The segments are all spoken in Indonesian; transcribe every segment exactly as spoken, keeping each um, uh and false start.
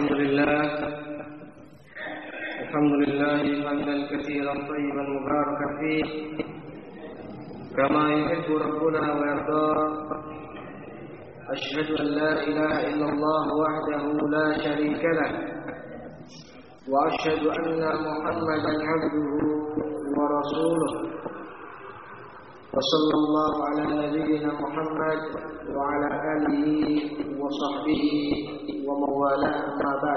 الحمد لله الحمد لله حمدا كثيرا طيبا مباركا فيه كما يحب ربنا ويرضى. أشهد أن لا إله إلا الله وحده لا شريك له وأشهد أن محمدا عبده ورسوله وصلى الله على نبينا محمد وعلى آله وصحبه ومن والاه أما بعد.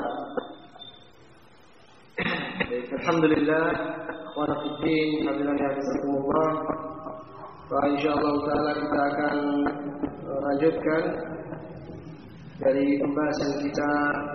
Alhamdulillah wa nafiddin hadirin hafizakumullah. Wa insyaallah taala kita akan lanjutkan dari pembahasan kita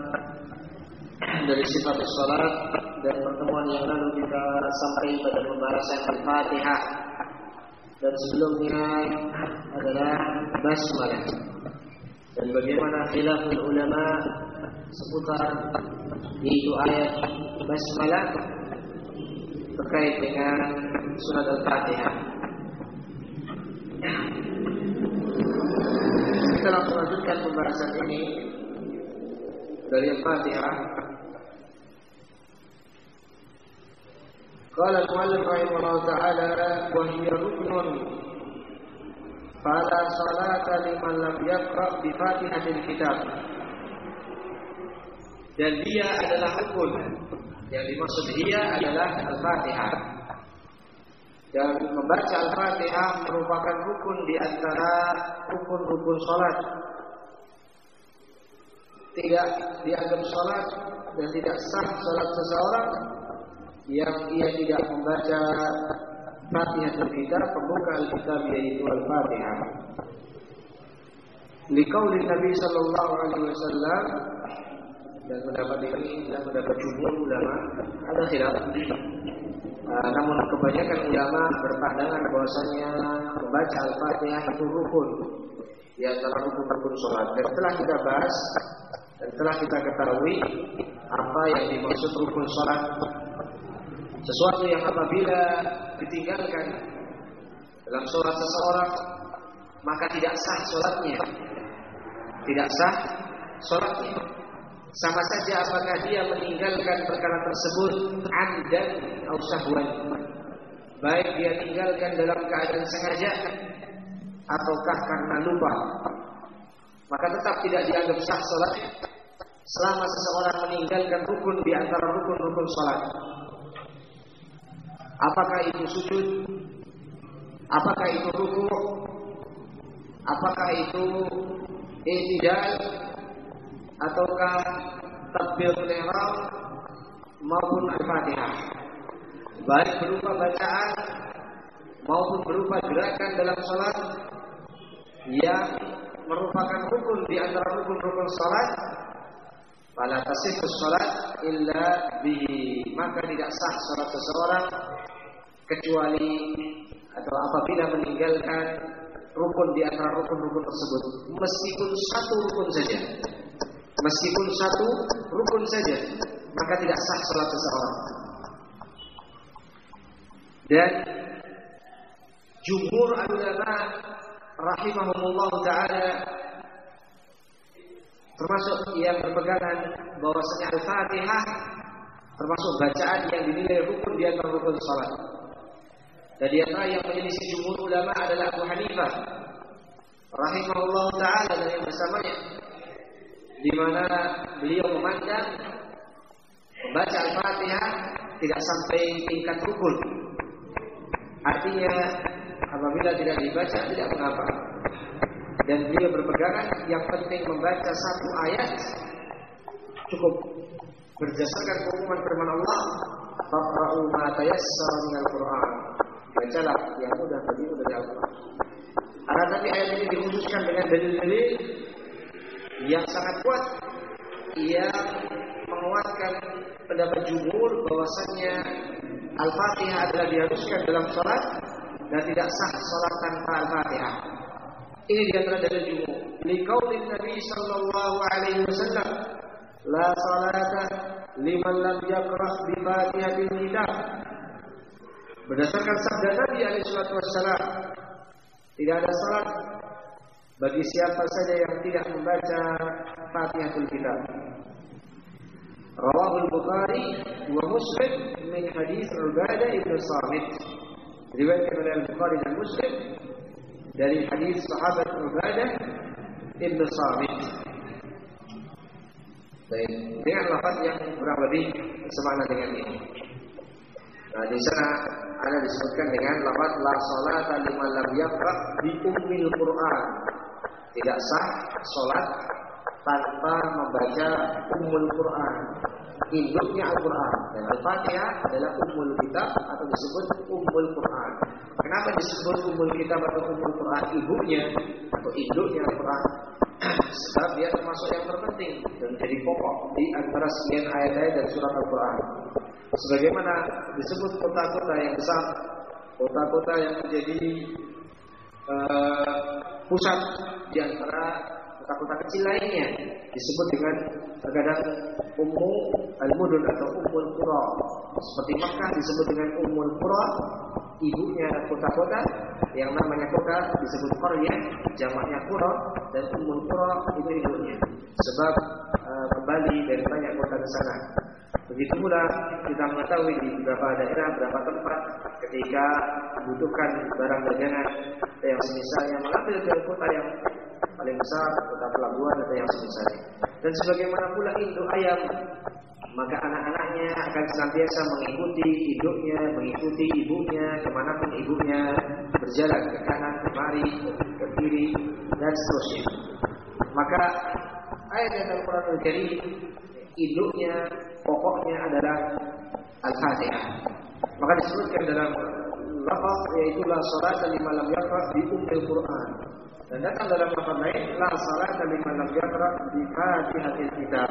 dari sifat salat, dan pertemuan yang lalu kita sampai pada pembahasan Al-Fatihah, dan sebelumnya adalah basmalah, dan bagaimana khilaful ulama seputar yaitu ayat basmalah terkait dengan surat Al-Fatihah. Kita langsung lanjutkan pembahasan ini dari Al-Fatihah. Qala al-muallif rahimahullah ta'ala wa hiya ruknun fala salata liman lam yaqra' bi Fatihatil kitab. Dan dia adalah rukun. Yang dimaksud dia adalah Al-Fatihah. Dan membaca Al-Fatihah merupakan rukun di antara rukun-rukun salat. Tidak dianggap salat dan tidak sah salat seseorang yang ia tidak membaca Fatihatul Kitab, pembuka Al-Kitab, yaitu Al-Fatihah. Liqauli Nabi sallallahu alaihi wasallam, dan pendapat ini dan pendapat jumhur ulama ada khilaf. Uh, namun kebanyakan ulama berpandangan bahwasanya membaca Al-Fatihah itu rukun di antara rukun-rukun salat. Dan setelah kita bahas dan setelah kita ketahui apa yang dimaksud rukun salat, sesuatu yang apabila ditinggalkan dalam sholat seseorang maka tidak sah sholatnya, tidak sah sholatnya. Sama saja apakah dia meninggalkan perkara tersebut amdan atau sahwan, baik dia tinggalkan dalam keadaan sengaja ataukah karena lupa, maka tetap tidak dianggap sah sholatnya selama seseorang meninggalkan rukun di antara rukun-rukun sholat. Apakah itu sujud? Apakah itu ruku'? Apakah itu i'tidal? Ataukah takbiratul ihram maupun Al-Fatihah? Baik berupa bacaan maupun berupa gerakan dalam salat yang merupakan rukun di antara rukun-rukun salat, fala tasihhu shalat illa bihi, maka tidak sah salat seseorang kecuali atau apabila meninggalkan rukun di antara rukun-rukun tersebut, meskipun satu rukun saja, meskipun satu rukun saja, maka tidak sah salat seseorang. Dan jumhur ulama rahimahumullah taala termasuk yang berpegangan bahwasanya Al-Fatihah termasuk bacaan yang dinilai rukun di antara rukun salat. Dan di antara yang menyelisih jumhur ulama adalah Abu Hanifah rahimahullah taala dan yang bersamanya, di mana beliau memandang membaca Al-Fatihah tidak sampai tingkat rukun. Artinya apabila tidak dibaca tidak mengapa. Dan beliau berpegangan yang penting membaca satu ayat cukup, berdasarkan hukuman firman Allah, faqra'u ma tayassara minal Qur'an, bacalah yang mudah tadi dari Al-Quran. Karena tapi ayat ini dikhususkan dengan dalil-dalil yang sangat kuat yang menguatkan pendapat jumhur bahwasannya Al-Fatihah adalah diharuskan dalam salat dan tidak sah salat tanpa Al-Fatihah. Ini di antara dalil jumhur. Liqaulin Nabi sallallahu alaihi wasallam, la salata liman lam yaqra' bi Fatihatil kitab. Berdasarkan sabda Nabi alaihi salatu wassalam, tidak ada salat bagi siapa saja yang tidak membaca Fatihatul Kitab. Rawahu al-Bukhari wa Muslim min hadis Ubadah ibn Samit. Diriwayatkan oleh Al-Bukhari dan Muslim dari hadis sahabat Ubadah ibn Samit. Baik, dengan lafaz yang kurang lebih semakna dengan ini. Nah, di sana ada disebutkan dengan lafaz la salata liman lam yaqra bi ummil Qur'an. Tidak sah salat tanpa membaca ummul Qur'an, induknya Al-Qur'an. Dan Al-Fatihah adalah ummul kitab atau disebut ummul Qur'an. Kenapa disebut ummul kitab atau ummul Qur'an? Ibunya atau induknya Al-Qur'an. Sebab dia termasuk yang terpenting dan jadi pokok di antara sekian ayat-ayat dan surat Al-Quran. Sebagaimana disebut kota-kota yang besar, kota-kota yang menjadi uh, pusat di antara kota-kota kecil lainnya, disebut dengan terkadang Ummu al-Mudun atau Ummul Qura. Seperti Makkah disebut dengan Ummul Qura, ibunya kota-kota. Yang namanya kota disebut qaryah, jamaknya qura, dan Ummul Qura itu ibunya. Sebab uh, kembali dari banyak kota ke sana. Begitu pula kita mengetahui di beberapa daerah, beberapa tempat ketika membutuhkan barang dagangan yang semisalnya mengambil dari kota yang paling besar, kota pelabuhan atau yang semisalnya. Dan sebagaimana pula induk ayam, maka anak-anaknya akan senantiasa mengikuti induknya, mengikuti ibunya kemanapun ibunya berjalan, ke kanan, ke kiri, ke kiri, dan seterusnya. Maka ayat Al-Quran Al-Karim induknya, pokoknya adalah Al-Fatihah. Maka disebutkan dalam lafaz yaitu la salata liman lam yaqra bi ummil Qur'an. Dan datang dalam lafaz lain la salata liman lam yaqra bi Fatihatil Kitab.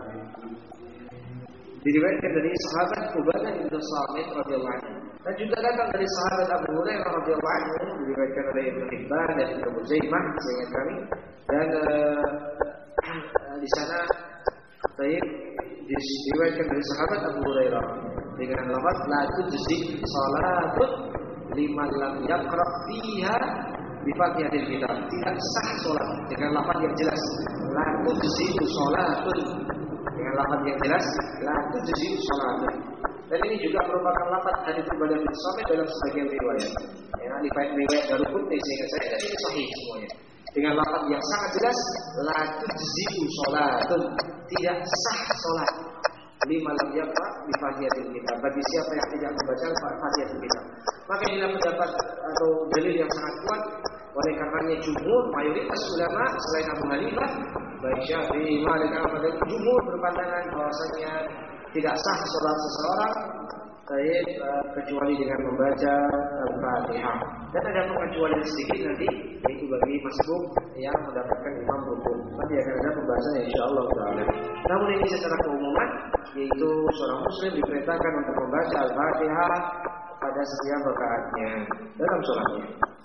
Diriwayatkan dari sahabat Ubadah bin Samit radhiyallahu anhu. Dan juga datang dari sahabat Abu Hurairah radhiyallahu anhu, diriwayatkan oleh Ibnu Hibban dan Ibnu Huzaimah, seingat kami. Dan uh, uh, di sana baik diriwayatkan dari sahabat Abu Hurairah dengan lafaz la tujzi salatun liman lam yaqra fiha bi Fatihatil Kitab. Tidak sah salat dengan lafaz yang jelas. La tujzi salatun dengan lafaz yang jelas, la tujzi salatun. Dan ini juga merupakan lafaz dari Ubadah bin Samit dalam sebagian riwayat. Ya, di riwayat Daruqutni sehingga saya dan ini sahih semuanya. Dengan lafaz yang sangat jelas, la tujzi salatun. Tidak sah salat lima lam yaqra bi Fatihatil Kitab, bagi siapa yang tidak membaca Fatihatil Kitab. Maka inilah pendapat atau dalil yang sangat kuat. Oleh karenanya jumhur, mayoritas ulama selain Abu Hanifah, baik Syafi'i, Malik, Ahmad dan jumhur berpandangan bahwasanya tidak sah salat seseorang baik uh, kecuali dengan membaca Al-Fatihah. Dan ada pengecualian sedikit nanti, yaitu bagi masbuk yang mendapatkan imam rukun. Nanti akan ada pembahasannya insyaallah taala. Namun ini secara keumuman, yaitu seorang muslim diperintahkan untuk membaca Al-Fatihah pada setiap rakaatnya dalam sholatnya.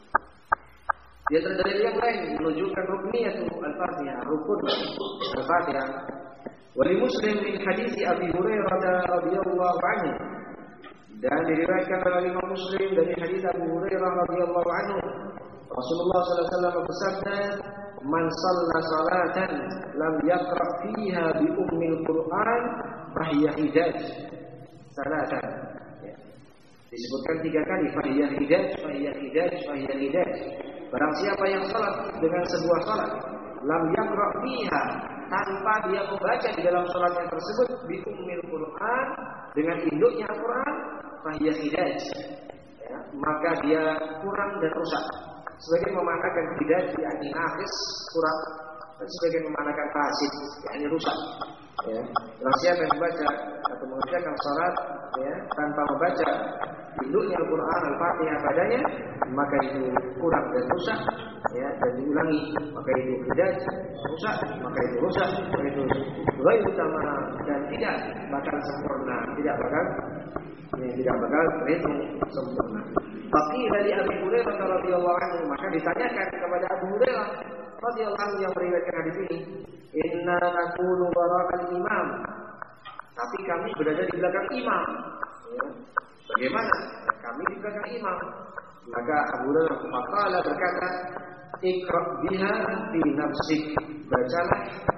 Di antara dalil yang lain menunjukkan rukniyatu Al-Fatihah, rukun Al-Fatihah. Wali Muslim min hadis Abi Hurairah radhiyallahu anhu. Dan diriwayatkan oleh Imam Muslim dari hadis Abu Hurairah radhiyallahu anhu, Rasulullah sallallahu alaihi wasallam bersabda, "Man shalla salatan lam yaqra fiha bi ummil Qur'an fahiya hidaj." Salatan. Ya. Disebutkan tiga kali, fahiya hidaj, fahiya hidaj, fahiya hidaj. Barang siapa yang salat dengan sebuah salat, lam yaqra fiha, tanpa dia membaca di dalam salatnya tersebut bi ummil Qur'an, dengan induknya Al-Quran, fahiya hidaj, ya, maka dia kurang dan rusak. Sebagian memanakan hidaj yakni naqis, kurang, dan sebagian memanakan fasid yakni rusak. Ya, barang siapa yang membaca atau mengerjakan salat ya, tanpa membaca induknya Al-Quran Al-Fatihah padanya, maka itu kurang dan rusak, ya, dan diulangi, maka itu hidaj, rusak, maka itu rusak, maka itu ghairu utama dan tidak bakal sempurna, tidak bakal ya, tidak bakal terhitung sempurna. Tapi dari Abu Hurairah radhiyallahu anhu, maka ditanyakan kepada Abu Hurairah radhiyallahu anhu yang meriwayatkan hadis ini, inna naqulu warakal imam, tapi kami berada di belakang imam. Ya. Bagaimana? Kami di belakang imam. Maka Abu Hurairah maqala berkata, "Iqra biha fi nafsik." Bacalah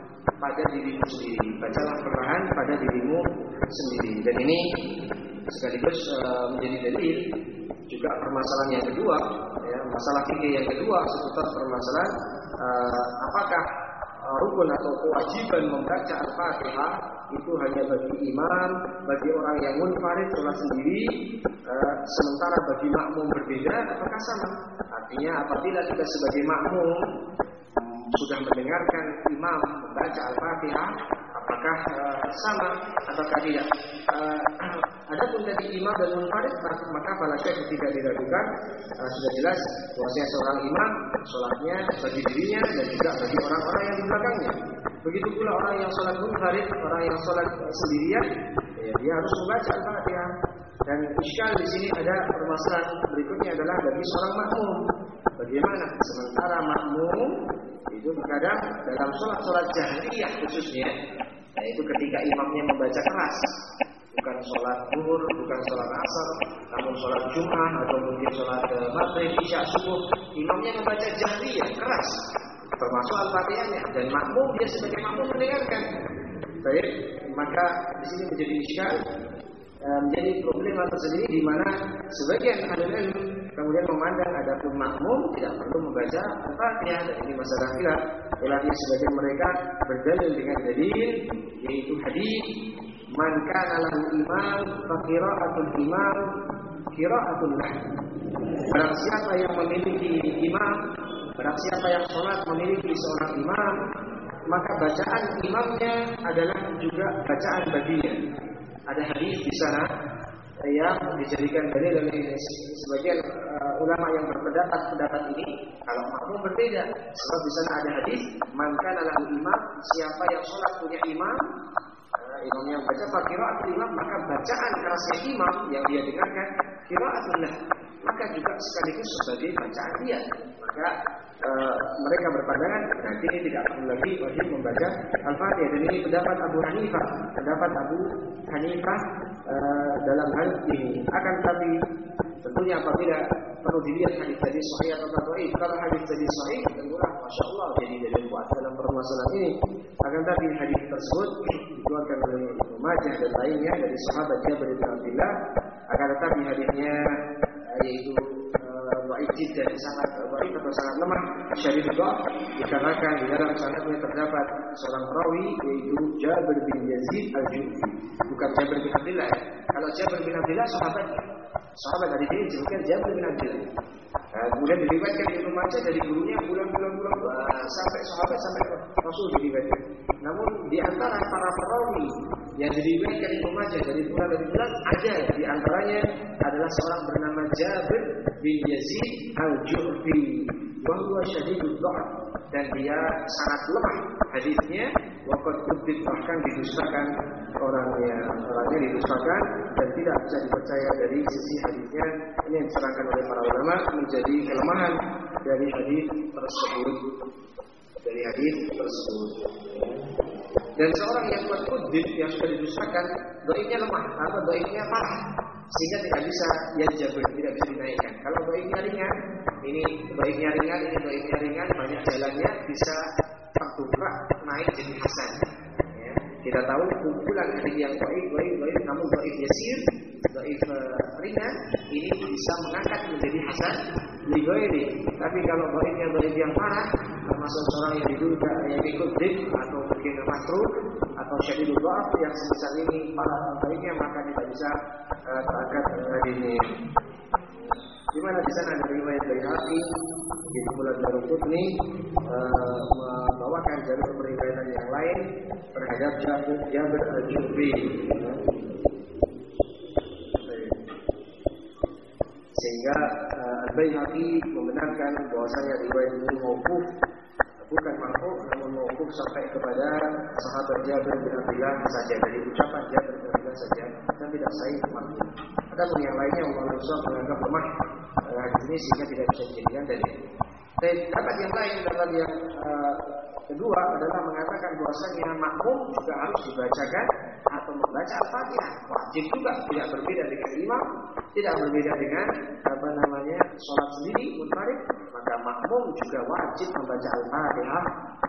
pada dirimu sendiri. Bacalah perlahan pada dirimu sendiri. Dan ini sekaligus uh, menjadi dalil juga permasalahan yang kedua, ya, masalah fikih yang kedua seputar permasalahan uh, apakah uh, rukun atau kewajiban membaca Al-Fatihah itu hanya bagi imam, bagi orang yang munfarid sholat sendiri, uh, sementara bagi makmum berbeda, apakah sama? Artinya apabila kita sebagai makmum um, sudah mendengarkan imam membaca Al-Fatihah, apakah uh, sama ataukah tidak? Uh, Adapun tadi imam dan munfarid, maka pada syekh ketika diragukan uh, sudah jelas bahwasanya seorang imam sholatnya bagi dirinya dan juga bagi orang-orang yang di belakangnya. Begitu pula orang yang sholat munfarid, orang yang sholat sendirian, ya, dia harus membaca Al-Fatihah. Dan iskal di sini ada permasalahan berikutnya adalah bagi seorang makmum. Bagaimana? Sementara makmum itu terkadang dalam sholat-sholat jahriyah khususnya, yaitu ketika imamnya membaca keras, bukan sholat zuhur, bukan sholat asar, namun sholat Jumat atau mungkin sholat maghrib, isya, subuh, imamnya membaca jahriyah keras, termasuk Al-Fatihahnya, dan makmum dia sebagai makmum mendengarkan. Baik, maka di sini menjadi iskal, menjadi problema tersendiri di mana sebagian ahli ilmu kemudian memandang adapun makmum tidak perlu membaca Al-Fatihah, dan ini masalah khilaf. Ulama sebagian mereka berdalil dengan dalil yaitu hadis man kana lahu imam fa qira'atul imam qira'atul lah. Barang siapa yang memiliki imam, barang siapa yang sholat memiliki seorang imam, maka bacaan imamnya adalah juga bacaan baginya. Ada hadis di sana yang dijadikan dalil oleh sebagian uh, ulama yang berpendapat pendapat ini kalau makmum berbeda, sebab di sana ada hadis man kana lahu imam, siapa yang sholat punya imam, uh, imam yang baca qiraatul imam, maka bacaan kerasnya imam yang dia dengarkan qiraatul lah, maka juga sekaligus sebagai bacaan dia. Maka uh, mereka berpandangan nanti ini tidak perlu lagi wajib membaca Al-Fatihah. Dan ini pendapat Abu Hanifah, pendapat Abu Hanifah uh, dalam hal ini. Akan tetapi tentunya apabila perlu dilihat hadis tadi sahih atau dhaif. Kalau hadis tadi sahih, tentulah masya Allah jadi dalil kuat dalam permasalahan ini. Akan tetapi hadis tersebut dikeluarkan oleh Ibnu Majah dan lainnya dari sahabat Jabir bin Abdullah. Akan tetapi hadisnya yaitu dhaif jiddan, sangat dhaif atau sangat lemah, syadid dhaf, dikarenakan di dalam sanadnya terdapat seorang perawi yaitu Jabir bin Yazid Al-Ju'fi, bukan Jabir bin Abdullah. Kalau Jabir bin Abdullah sahabat, sahabat dari sini disebutkan Jabir bin Abdullah. Nah, kemudian diriwayatkan Ibnu Majah dari gurunya bulan-bulan-bulan sampai sahabat sampai Rasul diriwayatkan. Namun di antara para perawi yang diriwayatkan Ibnu Majah dari bulan dari bulan ada di antaranya adalah seorang bernama Jabir bin Yazid Al-Ju'fi, wa huwa syadidud dha'f, dan dia sangat lemah hadisnya, waqad kutib, bahkan didustakan orangnya, orangnya didustakan dan tidak bisa dipercaya dari sisi hadisnya. Ini yang diserahkan oleh para ulama menjadi kelemahan dari hadis tersebut, dari hadis tersebut. Dan seorang yang kuat kutib yang sudah didustakan, dhaifnya lemah atau dhaifnya parah, sehingga tidak bisa ya Jabir, tidak bisa dinaikkan. Kalau dhaifnya ringan, ini dhaifnya ringan, ini dhaifnya ringan, banyak jalannya, bisa tertukar naik jadi hasan. Ya. Kita tahu kumpulan hadis yang dhaif, dhaif, dhaif, namun dhaif yasir, dhaif uh, ringan, ini bisa mengangkat menjadi hasan li ghairi. Tapi kalau dhaifnya dhaif yang parah, termasuk seorang yang diduga yang ikut dik atau mungkin makruh atau syadidul dha'f yang semisal ini para dhaifnya, maka tidak bisa uh, terangkat hadisnya. Di mana di sana ada riwayat dari Hakim di bulan Daruqutni uh, membawakan jalur periwayatan yang lain terhadap Jabir Jabir Al-Ju'fi. Sehingga uh, Al-Baihaqi membenarkan bahwasanya riwayat ini mauquf, bukan marfu, namun mauquf sampai kepada sahabat Jabir bin Abdullah saja, dari ucapan Jabir bin Abdullah saja, dan tidak sahih marfu. Adapun yang lainnya Allah Rasul menganggap lemah hadis ini sehingga tidak bisa dijadikan dalil. Dan pendapat yang lain, pendapat yang uh, kedua adalah mengatakan bahwasanya makmum juga harus dibacakan atau membaca Al-Fatihah. Wajib juga, tidak berbeda dengan imam, tidak berbeda dengan apa namanya sholat sendiri munfarid, maka makmum juga wajib membaca Al-Fatihah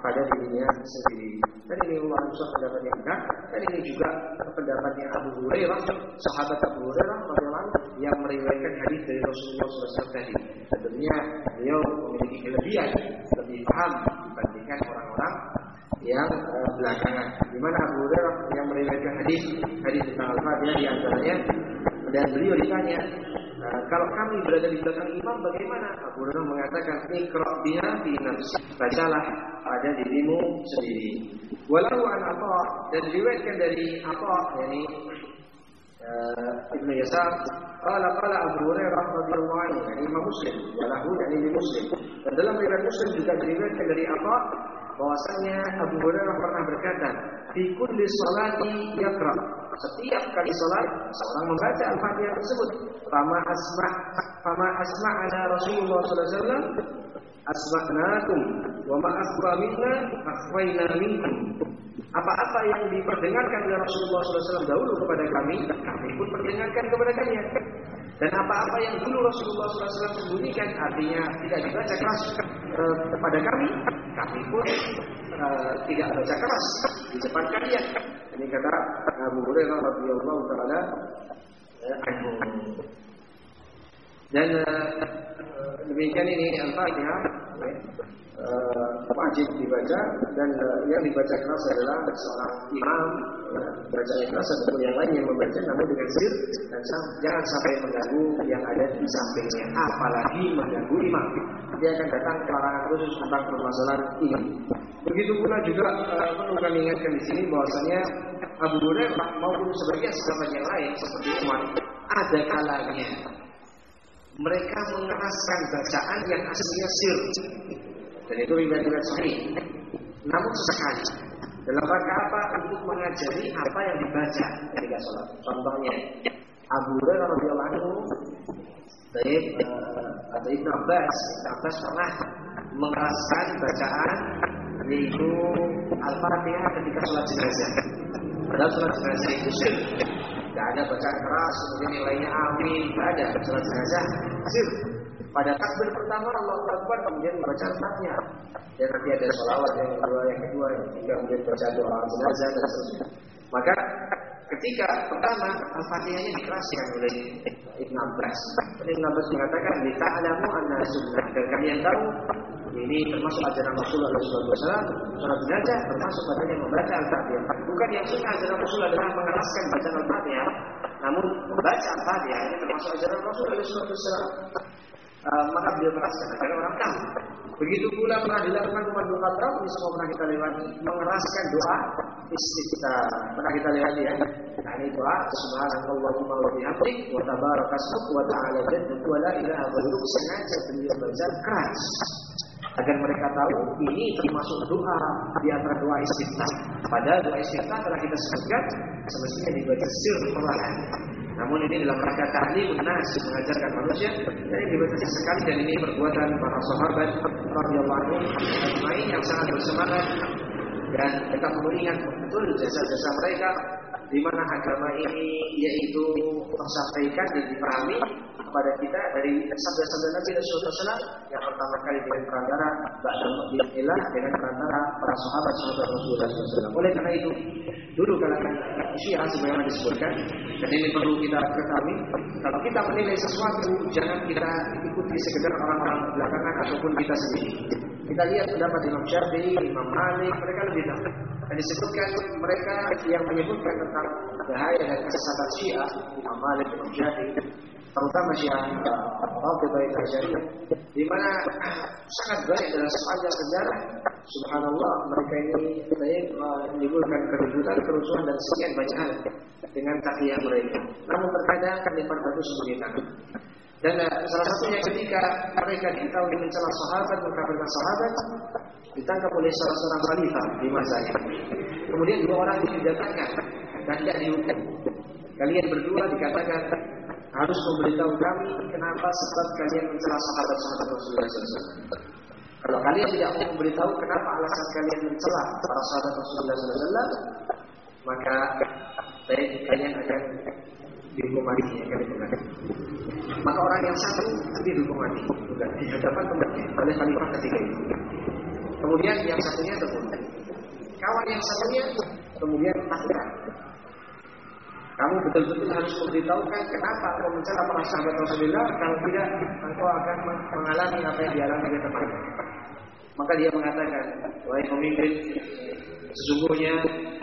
pada dirinya sendiri. Dan ini ulama pendapat yang benar. Dan ini juga pendapatnya Abu Hurairah, sahabat Abu Hurairah radhiyallahu anhu yang meriwayatkan hadis dari Rasulullah shallallahu alaihi wasallam tadi. Tentunya beliau memiliki kelebihan, lebih paham dibandingkan orang-orang yang uh, belakangan. Di mana Abu Hurairah yang meriwayatkan hadis hadis tentang Al-Fatihah di antaranya, dan beliau ditanya, uh, kalau kami berada di belakang imam bagaimana? Abu Hurairah mengatakan, iqra biha fi nafsi, bacalah pada dirimu sendiri. Walau an Atha, dan diriwayatkan dari Atha, yakni uh, Ibnu Yasar, qala qala Abu Hurairah radhiyallahu anhu, yani Imam Muslim, walahu yani Muslim. Dan dalam riwayat Muslim juga diriwayatkan dari Atha bahwasanya Abu Hurairah pernah berkata, fi kulli salati yaqra, setiap kali salat seorang membaca Al-Fatihah tersebut. Fama asma fama asma'ana Rasulullah sallallahu alaihi wasallam asma'nakum wa ma akhfa minna akhfaina minkum. Apa-apa yang diperdengarkan oleh Rasulullah sallallahu alaihi wasallam dahulu kepada kami, kami pun perdengarkan kepada kalian. Dan apa-apa yang dulu Rasulullah sallallahu alaihi wasallam sembunyikan, artinya tidak dibaca keras uh, kepada kami, kami pun uh, tidak baca keras di depan kalian. Ini kata Abu Hurairah radhiyallahu taala anhu. Dan uh, demikian ini Al-Fatihah uh, wajib dibaca, dan uh, yang dibaca keras adalah seorang imam, ya, baca keras ataupun yang lain yang membaca, namun dengan sir, dan jangan sampai mengganggu yang ada di sampingnya, apalagi mengganggu imam. Dia akan datang pelarangan khusus tentang permasalahan ini. Begitu pula juga uh, perlu kami ingatkan di sini bahwasanya Abu Hurairah maupun sebagian sahabat yang lain seperti Umar, ada kalanya mereka mengeraskan bacaan yang aslinya sir, dan itu riwayat-riwayat sahih. Namun sesekali dalam rangka apa? Untuk mengajari apa yang dibaca ketika sholat. Contohnya Abu Hurairah radhiyallahu anhu, baik uh, atau Ibnu Abbas, Ibnu Abbas pernah mengeraskan bacaan yaitu Al-Fatihah ketika sholat jenazah. Padahal sholat jenazah itu sir, tidak ada bacaan keras, kemudian yang lainnya amin, tidak ada. Sholat jenazah sir. Pada takbir pertama Allahu Akbar, kemudian membaca Al-Fatihah. Dan nanti ada sholawat yang kedua, yang kedua, yang ketiga, kemudian baca doa jenazah dan seterusnya. Maka ketika pertama Al-Fatihahnya dikeraskan oleh Ibnu Abbas. Ibnu Abbas mengatakan, "Lita'lamu anna sunnah." Dan kalian tahu ini termasuk ajaran Rasulullah shallallahu alaihi wasallam. Sholat jenazah termasuk bacaan membaca Al-Fatihah. Bukan yang sunnah ajaran Rasulullah adalah mengeraskan bacaan Al-Fatihah, namun membaca Al-Fatihah ini termasuk ajaran Rasulullah shallallahu alaihi wasallam. Uh, maka beliau meraskan agar orang tahu. Begitu pula pernah dilakukan Umar bin Khattab, ini semua pernah kita lewati, mengeraskan doa istiftah. Pernah kita lewati ya. Nah ini doa Subhanallahumma wa bihamdik wa tabarakasmuk wa ta'ala jadduk wa la ilaha ghairuk. Sengaja beliau baca keras agar mereka tahu ini termasuk doa di antara doa istiftah. Padahal doa istiftah telah kita sebutkan semestinya dibaca sir perlahan. Namun ini dalam rangka ta'limun nas, mengajarkan manusia, dan ini dibaca sekali, dan ini perbuatan para sahabat radhiyallahu anhum ajma'in yang sangat bersemangat dan tetap mengingat betul jasa-jasa mereka di mana agama ini yaitu tersampaikan dan dipahami kepada kita dari sabda-sabda Nabi sallallahu alaihi wasallam yang pertama kali dengan perantara ba'da bi'illah, dengan perantara para sahabat-sahabat Rasulullah sallallahu alaihi wasallam. Oleh karena itu dulu kalangan Syiah sebagaimana disebutkan, dan ini perlu kita ketahui, kalau kita menilai sesuatu jangan kita ikuti sekedar orang-orang belakangan ataupun kita sendiri. Kita lihat pendapat Imam Syafi'i, Imam Malik, mereka lebih tahu. Dan disebutkan mereka yang menyebutkan tentang bahaya dan kesesatan Syiah, Imam Malik, Imam Syafi'i, terutama Syiah Rafidhah Al-Asy'ariyah, di mana sangat banyak dalam sepanjang sejarah, subhanallah, mereka ini baik menimbulkan keributan, kerusuhan dan sekian bacaan dengan takiyah mereka. Namun terkadang melempar batu sebagai tangan. Dan uh, salah satunya ketika mereka diketahui mencela sahabat, mengkafirkan sahabat, ditangkap oleh salah seorang khalifah di masanya. Kemudian dua orang itu didatangkan dan tidak dihukum. Kalian berdua dikatakan harus memberitahu kami kenapa sebab kalian mencela sahabat-sahabat Rasulullah sallallahu alaihi wasallam. Kalau kalian tidak mau memberitahu kenapa alasan kalian mencela para sahabat Rasulullah sallallahu alaihi wasallam, maka baik kalian akan dihukum mati, akan dihukum. Maka orang yang satu dihukum mati, bukan di hadapan temannya oleh khalifah ketiga itu. Kemudian Kemudian yang satunya terbunuh. Kawan yang satunya kemudian takkan. Kamu betul-betul harus memberitahukan kenapa kau mencela para sahabat Rasulullah, kalau tidak engkau akan mengalami apa yang dialami oleh temanmu. Maka dia mengatakan, wahai pemimpin, sesungguhnya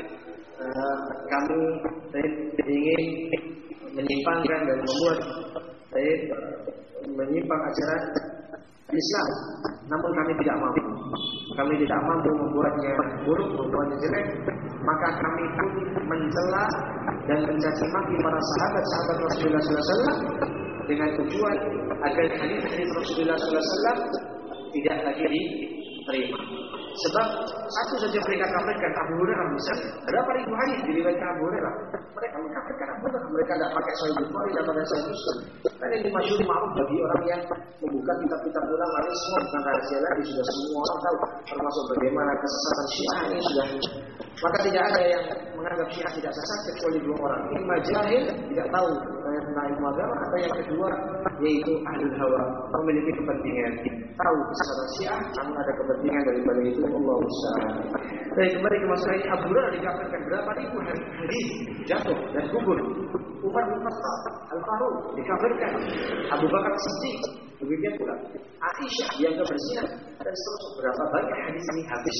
uh, kamu saya ingin menyimpangkan dan membuat saya menyimpang ajaran Islam, namun kami tidak mampu. Kami tidak mampu membuatnya buruk, membuatnya jelek. Maka kami pun mencela dan mencaci maki para sahabat-sahabat Rasulullah sallallahu alaihi wasallam dengan tujuan agar hadis-hadis Rasulullah sallallahu alaihi wasallam tidak lagi diterima. Sebab satu saja mereka kafirkan Abu Hurairah misalnya, berapa ribu hadis diriwayatkan Abu Hurairah. Mereka mengkafirkan Abu Hurairah, mereka tidak pakai Sahih Bukhari, tidak pakai Sahih Muslim. Karena ini masyhur ma'ruf bagi orang yang membuka kitab-kitab ulama ini semua bukan rahasia lagi, sudah semua orang tahu, termasuk bagaimana kesesatan Syiah ini sudah. Maka tidak ada yang menganggap Syiah tidak sesat kecuali dua orang. Imam jahil, tidak tahu tentang ilmu agama, atau yang kedua yaitu ahlul hawa, memiliki kepentingan, tahu kesesatan Syiah, namun ada kepentingan daripada itu. Allah Ustaz. Baik, kembali ke masalah ini. Abu Hurairah dikafirkan berapa ribu hadis jatuh dan gugur. Umar bin Khattab, Al-Faruq dikafirkan. Abu Bakar Siddiq demikian pula. Aisyah yang kebersihan dan seterusnya. Berapa banyak hadis ini habis.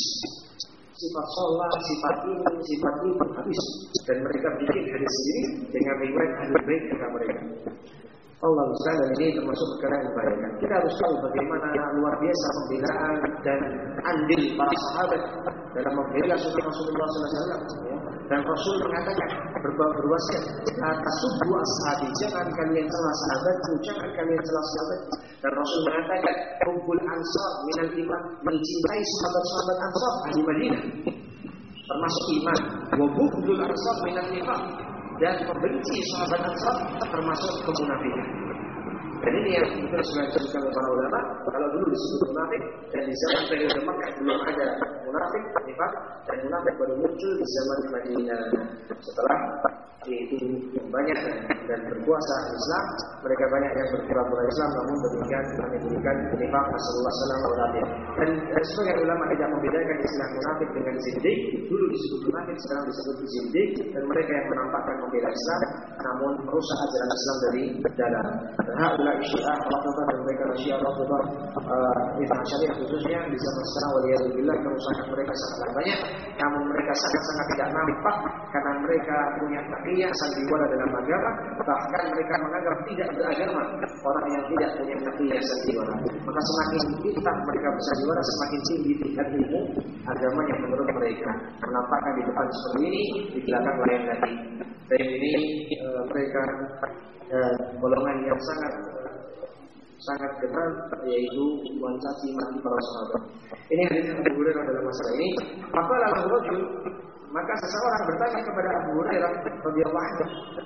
Sifat sholat, sifat ini, sifat ini habis. Dan mereka bikin hadis sendiri dengan riwayat ahlul bait kata mereka. Allah Ustaz, dan ini termasuk perkara yang membahayakan. Kita harus tahu bagaimana luar biasa pembelaan dan andil para sahabat dalam membela sunnah Rasulullah sallallahu alaihi wasallam. Dan Rasul mengatakan, berwasiat, tasubbu ashabi, jangan kalian celah sahabatku, jangan kalian celah sahabat. Dan Rasul mengatakan, hubbul ansar minal iman, mencintai sahabat-sahabat Ansar ahli Madinah termasuk iman. Wa bughdul ansar minal nifaq, dan membenci sahabat Ansar termasuk kemunafikan. Dan ini yang betul sudah disebutkan oleh para ulama. Kalau dulu disebut munafik, dan di zaman periode Makkah belum ada munafik, nifaq, dan munafik baru muncul di zaman Madinah. Setelah itu banyak dan, dan berpuasa Islam, mereka banyak yang berpura-pura Islam, namun demikian menyebutkan nifaq Rasulullah sallallahu alaihi wasallam. Dan, dan sebagian ulama tidak membedakan istilah munafik dengan zindik. Dulu disebut munafik, sekarang disebut zindik, dan mereka yang menampakkan membela Islam, namun merusak ajaran Islam dari dalam. Dan hal Syiah, Rafidhah, dan mereka Syiah, Rafidhah, Ibn Syariah khususnya di zaman sekarang, waliyadzubillah, kerusakan mereka sangat banyak. Namun mereka sangat-sangat tidak nampak karena mereka punya taqiyah, sandiwara dalam agama. Bahkan mereka menganggap tidak beragama orang yang tidak punya taqiyah, sandiwara. Maka semakin kita mereka bersandiwara, semakin tinggi tingkat ilmu agama yang menurut mereka. Menampakkan di depan seperti ini, di belakang lain lagi. Dan ini uh, mereka uh, golongan yang sangat sangat kenal, yaitu mencaci maki para sahabat. Ini hadis Abu Hurairah dalam masalah ini. Maka lalu rajul, maka seseorang bertanya kepada Abu Hurairah radhiyallahu anhu,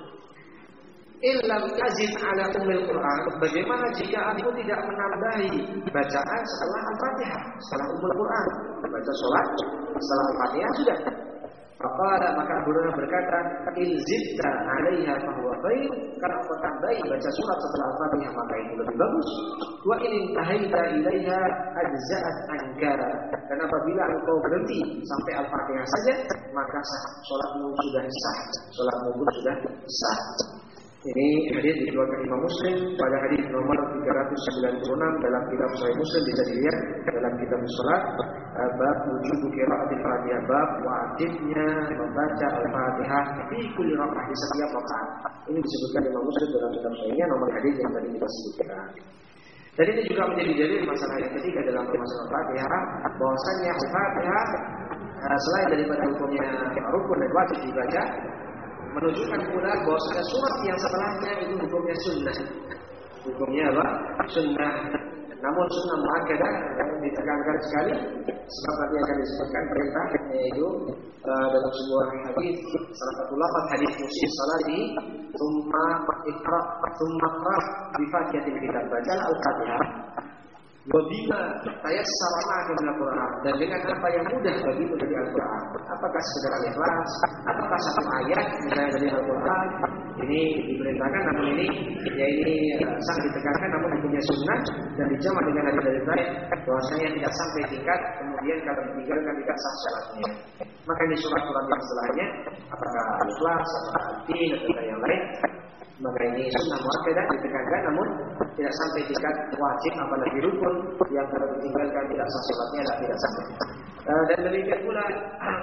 "Illam azid ala ummil Quran, bagaimana jika aku tidak menambahi bacaan setelah Al-Fatihah, setelah ummul Quran, baca salat setelah Al-Fatihah sudah?" Faqala, maka Abu Hurairah berkata, "In zidta 'alaiha fa huwa khair." Kalau kau tambahi baca surat setelah Al-Fatihah maka itu lebih bagus. Wa in intahaita ilaiha ajza'at anka. Dan apabila engkau berhenti sampai Al-Fatihah saja, maka salatmu sudah sah. Salatmu pun sudah sah. Ini hadis dikeluarkan Imam Muslim pada hadis nomor tiga ratus sembilan puluh enam dalam kitab Sahih Muslim, bisa dilihat dalam kitab salat bab wujub qiraatil Fatihah, bab wajibnya membaca Al-Fatihah di kulli rakaat, di setiap rakaat. Ini disebutkan Imam Muslim dalam kitab Sahihnya, nomor hadis yang tadi kita sebutkan. Dan ini juga menjadi dalil masalah yang ketiga dalam masalah Al-Fatihah, bahwasanya Al-Fatihah selain daripada hukumnya rukun dan wajib dibaca, menunjukkan pula bahwasanya surat yang setelahnya itu hukumnya sunnah. Hukumnya apa? Sunnah. Namun sunnah muakkadah ditekankan sekali, sebab nanti akan disebutkan perintah, yaitu uh, dalam sebuah hadis, salah satu lafaz hadis musim salati, tsumma iqra, tsumma iqra bi fatihatil kitab, baca Al-Fatihah, wa bima tayassara ma'aka min al-Qur'an, dan dengan apa yang mudah bagimu dari Al-Qur'an. Apakah sekedar Al-Ikhlas, apakah satu ayat misalnya dari Al-Qur'an, ini diperintahkan, namun ini ya ini uh, sangat ditekankan, namun hukumnya sunnah dan dijamah dengan hadis-hadis lain bahwasanya tidak sampai tingkat kemudian kalau ditinggalkan tidak sah salatnya. Maka di surat-surat yang setelahnya, apakah Al-Ikhlas, apakah Al-Tin atau yang lain, maka ini sunnah muakkadah ditekankan, namun tidak sampai tingkat wajib apalagi rukun yang kalau ditinggalkan tidak sah salatnya, tidak sampai. Uh, dan demikian pula uh,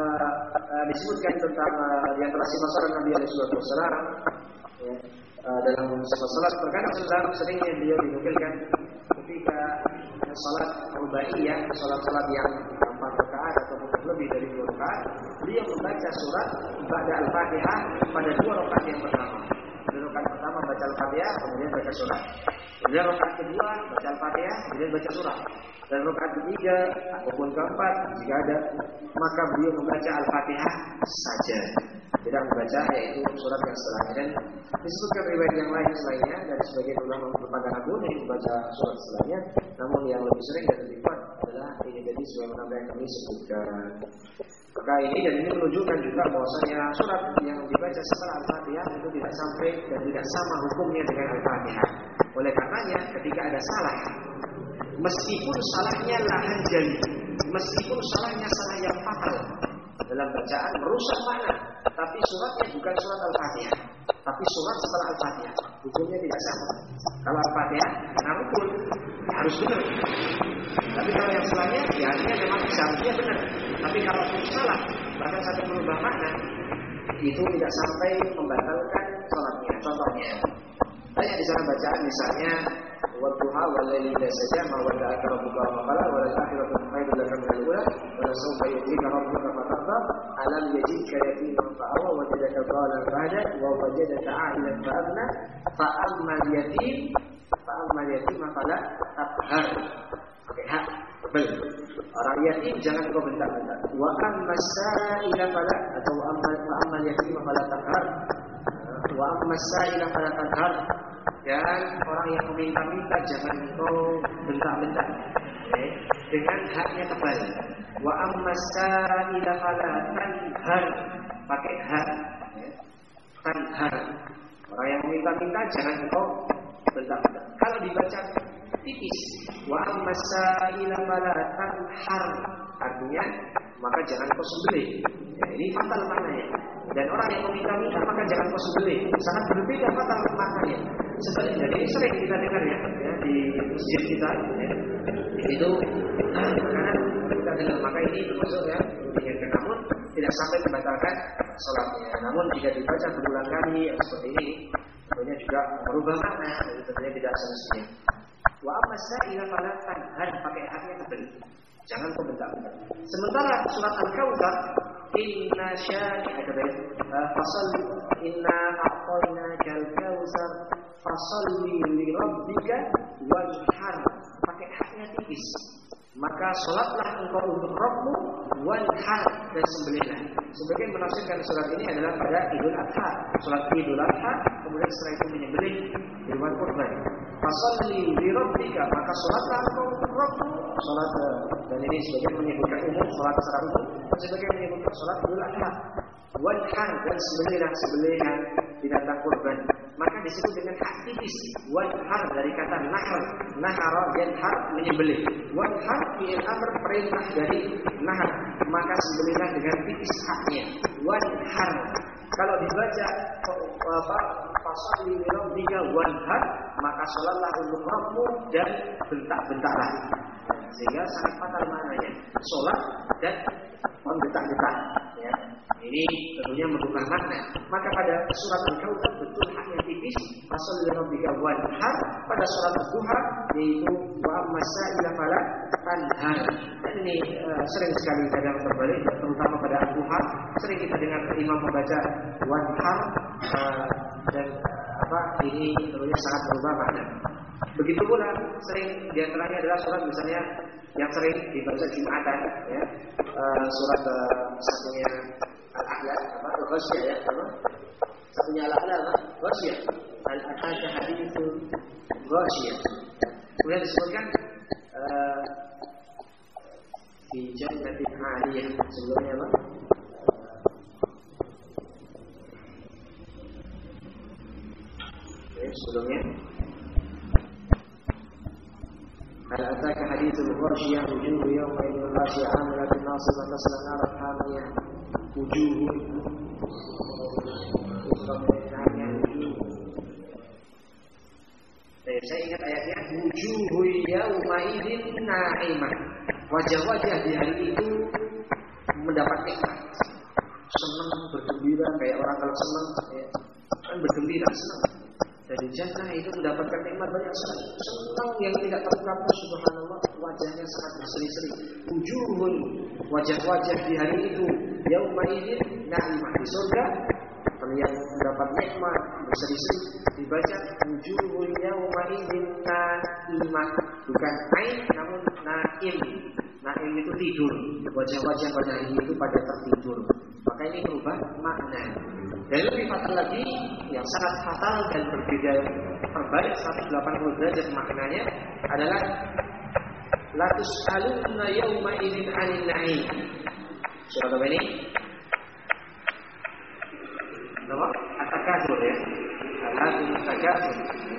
uh, disebutkan tentang uh, di antara sifat salat Nabi alaihi wasallam ya, uh, dalam sifat salat terkadang sedang seringnya beliau dinukilkan ketika salat rubaiyah, salat-salat yang empat rakaat atau lebih dari dua rakaat, beliau membaca surat ba'da Al-Fatihah pada dua rakaat yang pertama. Rakaat pertama baca Al-Fatihah, kemudian baca surat. Kemudian rakaat kedua baca Al-Fatihah, kemudian baca surat. Dan rakaat ketiga ataupun keempat jika ada, maka beliau membaca Al-Fatihah saja, tidak membaca yaitu surat yang setelahnya. Dan disebutkan riwayat yang lain selainnya dari sebagian ulama berpandangan boleh membaca surat setelahnya, namun yang lebih sering dan lebih kuat adalah ini jadi sebagaimana yang kami sebutkan. Maka ini dan ini menunjukkan juga bahwasanya surat yang dibaca setelah Al-Fatihah itu tidak sampai dan tidak sama hukumnya dengan Al-Fatihah. Oleh karenanya ketika ada salah, meskipun salahnya lahan jali, meskipun salahnya salah yang fatal dalam bacaan merusak makna, tapi suratnya bukan surat Al-Fatihah, tapi surat setelah Al-Fatihah, hukumnya tidak sama. Kalau Al-Fatihah karena rukun harus benar, tapi kalau yang setelahnya ya artinya memang seharusnya benar. Tapi kalau salah bahkan satu berubah makna, itu tidak sampai membatalkan salatnya. Contohnya banyak di sana bacaan misalnya wadduha wal laili idza saja ma wada'aka rabbuka wa ma qala wal akhiratu khairun laka min al-ula wa la sawfa yu'tika rabbuka fatarda alam yajidka yatiman fa'awa wa wajadaka dhalan fahada wa wajadaka 'a'ilan fa'aghna fa ammal yatim fa ammal yatim fala taqhar. Pakai hak bel. Orang yatim jangan kau bentak-bentak. Wa ammas sa'ila fala atau ammal fa ammal yatim fala taqhar. Wa ammas sa'ila fala taqhar. Dan orang yang meminta-minta jangan kau bentak-bentak, okay, dengan haknya tebal. Wa ammas sa'ila fala tanhar, pakai hak, okay, tanhar. Orang yang meminta-minta jangan kau bentak-bentak. Kalau dibaca tipis, wa ammas sa'ila fala tanhar, artinya maka jangan kau sembelih. Ya, ini fatal maknanya. Dan orang yang meminta-minta maka jangan kau sembelih. Sangat berbeda fatal maknanya. Sebaliknya, jadi sering kita dengar ya, ya di masjid kita, ya, itu karena kita dengar, maka ini termasuk ya mengingatkan, namun tidak sampai membatalkan sholatnya. Namun jika dibaca berulang kali ya, seperti ini, tentunya juga merubah makna, jadi tentunya tidak semestinya. Wa amma sa'ila fala tanhar, pakai haknya tebal, jangan kau bentak-bentak. Sementara surat Al-Kautsar, inna syani'aka fasal inna a'tainaka al-kautsar fasalli li rabbika wanhar, pakai haknya tipis, maka sholatlah engkau untuk Rabbmu wanhar, dan sembelihlah. Sebagian menafsirkan surat ini adalah pada Idul Adha, sholat Idul Adha, kemudian setelah itu menyembelih hewan kurban. Fasalli li rabbika, maka sholatlah engkau untuk Rabbmu, sholat, dan ini sebagian menyebutkan umum, sholat secara umum, sebagian menyebutkan sholat Idul Adha. Wanhar, dan sembelihlah sembelihan binatang kurban, maka disebut dengan hak tipis. Wanhar dari kata nahar, nahara yanhar, menyembelih. Wanhar fi'il amr, perintah dari nahar, maka sembelihlah dengan tipis haknya. Wanhar. Kalau dibaca apa fasalli li rabbika wanhar, maka sholatlah untuk Rabbmu dan bentak-bentaklah. Sehingga sangat fatal maknanya, sholat dan membentak-bentak, ya. Ini tentunya merubah makna. Maka pada surat Al-Kautsar betul haknya tipis, fasalli li rabbika wanhar. Pada surat Ad-Duha yaitu wa ammas sa'ila fala tanhar. Dan ini uh, sering sekali kadang terbalik, terutama pada Ad-Duha sering kita dengar imam membaca wanhar, uh, dan uh, apa ini tentunya sangat berubah makna. Begitu pula sering diantaranya adalah surat misalnya yang sering dibaca Jumatan, ya, uh, surat uh, satunya Al-A'la, apa? Al-Ghasyiyah, ya, apa? Satunya Al-A'la, apa? Ghasyiyah. Al-A'la haditsul Ghasyiyah. Kemudian disebutkan uh, di jannatin 'aliyah. Sebelumnya apa? Oke, sebelumnya hal ataka hadithul ghasyiyah wujuhu yawma idhin khashi'ah 'amilatun nasibah tasla naran hamiyah wujuhu saya ingat ayatnya wujuhu yawma idhin na'imah, wajah-wajah di hari itu mendapat nikmat, senang, bergembira, kayak orang kalau senang ya, kan bergembira, senang. Dari jannah itu mendapatkan nikmat banyak sekali, senang yang tidak terputus. Subhanallah, wajahnya sangat berseri-seri. Wujuhun, wajah-wajah di hari itu yauma idzin na'imah, di surga terlihat mendapat nikmat berseri-seri. Dibaca wujuhun yauma idzin na'imah, bukan ain namun na'im. Na'im itu tidur, wajah-wajah pada hari itu pada tertidur. Maka ini berubah makna. Dan lebih fatal lagi, yang sangat fatal dan berbeda terbalik seratus delapan puluh derajat maknanya adalah la tus'alunna yawma idzin 'anil na'im. Surat apa ini? Nama At-Takatsur ya. Al-Hakum Takatsur.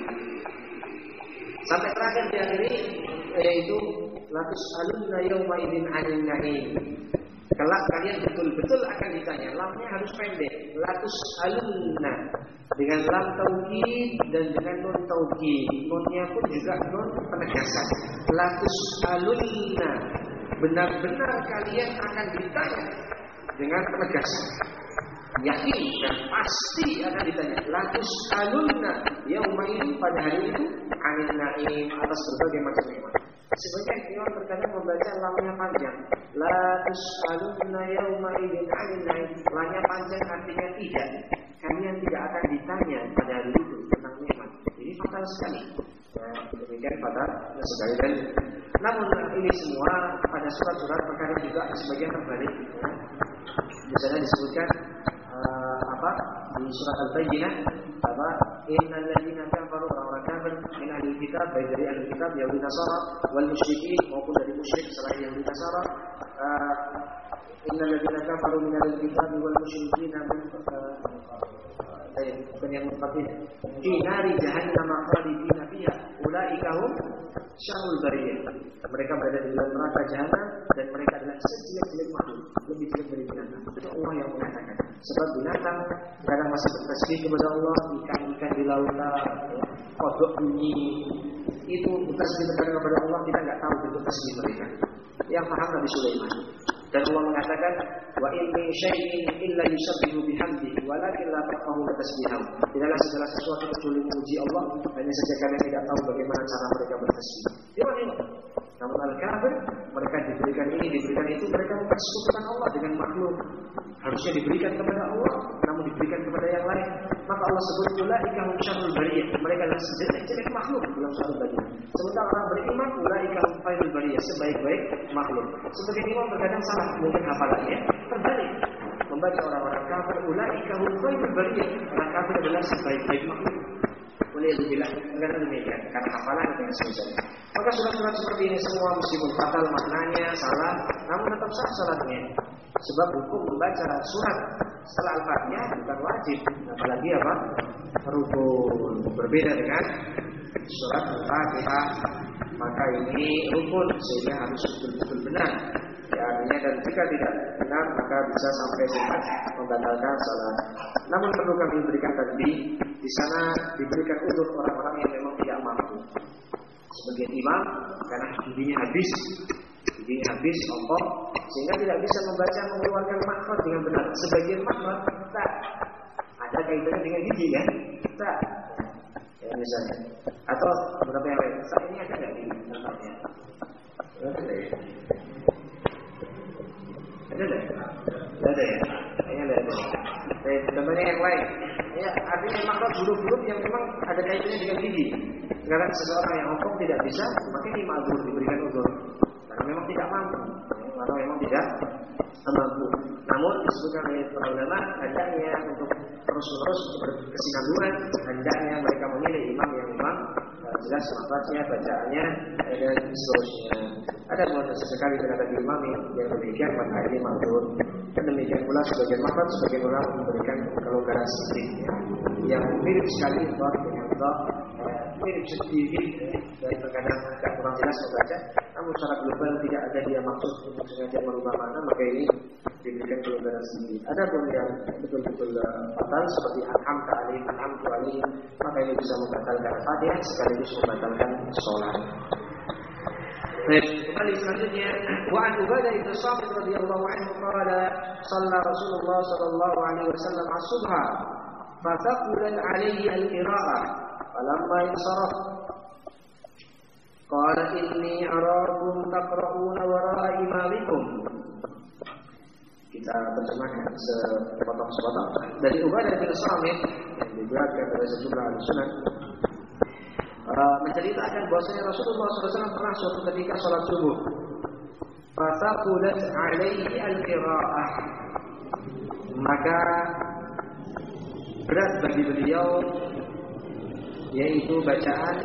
Sampai terakhir diakhiri yaitu la tus'alunna yawma idzin 'anil na'im. Kelak kalian betul-betul akan ditanya. Lamnya harus pendek. Latus alunna dengan lam taukid dan dengan nun taukid. Nunnya pun juga nun penegasan. Latus alunna, benar-benar kalian akan ditanya dengan penegasan. Yakin dan pasti akan ditanya. Latus alunna yauma ini, pada hari itu, anil naim, atas berbagai macam nikmat. Sebenarnya imam terkadang membaca lamnya panjang. La tus'alunna yawma idzin 'anil na'im. Lamnya panjang artinya tidak. Kalian tidak akan ditanya pada hari itu tentang nikmat. Ini fatal sekali. Ya, demikian fatal sekali. Dan namun ini semua pada surat-surat perkara juga sebagian terbalik. Ya. Misalnya disebutkan uh, apa di surat Al-Bayyinah apa innal ladzina kafaru, orang-orang kafir min ahlil kitab, baik dari ahlul kitab Yahudi Nasara wal musyrikin maupun dari musyrik selain Yahudi Nasara, uh, innal ladzina kafaru min ahlil kitab wal musyrikin eh bukan yang mutakin fi nari jahannam khalidina fiha ulaika hum syarrul bariyah. Mereka berada di dalam neraka jahanam dan mereka adalah sejelek-jelek makhluk, lebih jelek dari binatang. Itu Allah yang mengatakan. Sebab binatang kadang masih bertasbih kepada Allah, ikan-ikan di lautan, kodok bunyi, itu bertasbih kepada Allah, kita nggak tahu bentuk tasbih mereka. Yang paham Nabi Sulaiman. Dan Allah mengatakan, wa in min syai'in illa yusabbihu bihamdihi walakin la tafqahuna tasbihahu. Tidaklah segala sesuatu kecuali memuji Allah, hanya saja kalian tidak tahu bagaimana cara mereka bertasbih. Gimana? Namun al-kafir, mereka diberikan ini, diberikan itu, mereka mempersekutukan Allah dengan makhluk. Harusnya diberikan kepada Allah, namun diberikan kepada yang lain. Maka Allah sebut ulaika hum syarrul bariyah. Mereka adalah sejelek-jelek makhluk dalam suatu bagian. Sementara orang beriman, ulaika hum khairul bariyah, sebaik-baik makhluk. Sebagian imam terkadang salah mungkin hafalannya, terbalik. Membaca orang-orang kafir, ulaika hum khairul bariyah. Orang kafir adalah sebaik-baik makhluk. Boleh dibilang karena demikian, karena hafalan dengan susah. Maka surat-surat seperti ini semua meskipun fatal maknanya salah, namun tetap sah salatnya. Sebab hukum membaca surat setelah Al-Fatihah bukan wajib, apalagi apa? Rukun. Berbeda dengan surat Al-Fatihah, maka ini rukun sehingga harus betul-betul benar. Ya, artinya dan jika tidak benar maka bisa sampai dengan membatalkan salat. Namun perlu kami berikan tadi di sana diberikan untuk orang-orang yang memang tidak mampu. Sebagian imam karena giginya habis, giginya habis, ompong, sehingga tidak bisa membaca mengeluarkan makhraj dengan benar. Sebagian makhraj tak ada kaitannya dengan gigi kan? Tak. Ya, misalnya. Atau beberapa yang lain. Saat ini ada nggak ini contohnya? Ada ya? Ada nggak? Ada ya? Kayaknya ada. Baik, contohnya yang lain. Ya, artinya makhluk huruf-huruf yang memang ada kaitannya dengan gigi. Sekarang seseorang yang ompong tidak bisa, maka ini ma'dzur, diberikan uzur. Karena memang tidak mampu. karena memang tidak mampu. Namun disebutkan oleh para ulama hendaknya untuk terus-menerus berkesinambungan, hendaknya mereka memilih imam yang memang jelas lafaznya, bacaannya dan seterusnya. Ada pun sesekali terkadang imam yang demikian maka ini maklum. Dan demikian pula sebagian makhluk sebagian ulama memberikan kelonggaran sedikit ya. Yang mirip sekali Allah dengan Allah, mirip sedikit dan terkadang agak kurang jelas membaca. Namun secara global tidak ada dia maksud untuk sengaja merubah makna, maka ini diberikan kelonggaran sedikit. Ada pun yang betul-betul fatal seperti an'am ta'alim, an'am ta'alim, maka ini bisa membatalkan Fatihah sekaligus membatalkan sholat. Baik, kembali selanjutnya, wa an Ubadah bin Samit radhiyallahu anhu qala shalla Rasulullah sallallahu alaihi wasallam as-subha fa thaqulat alaihi al-qira'ah falamma insaraf qala inni arakum taqra'una wara'a imamikum. Kita terjemahkan sepotong-sepotong dari Ubadah bin Samit yang diriwayatkan oleh sejumlah ahli-sunnah. Uh, menceritakan bahwasanya Rasulullah shallallahu alaihi wasallam pernah suatu ketika sholat subuh, fasaqulat alaihi al-qira'ah, maka berat bagi beliau yaitu bacaan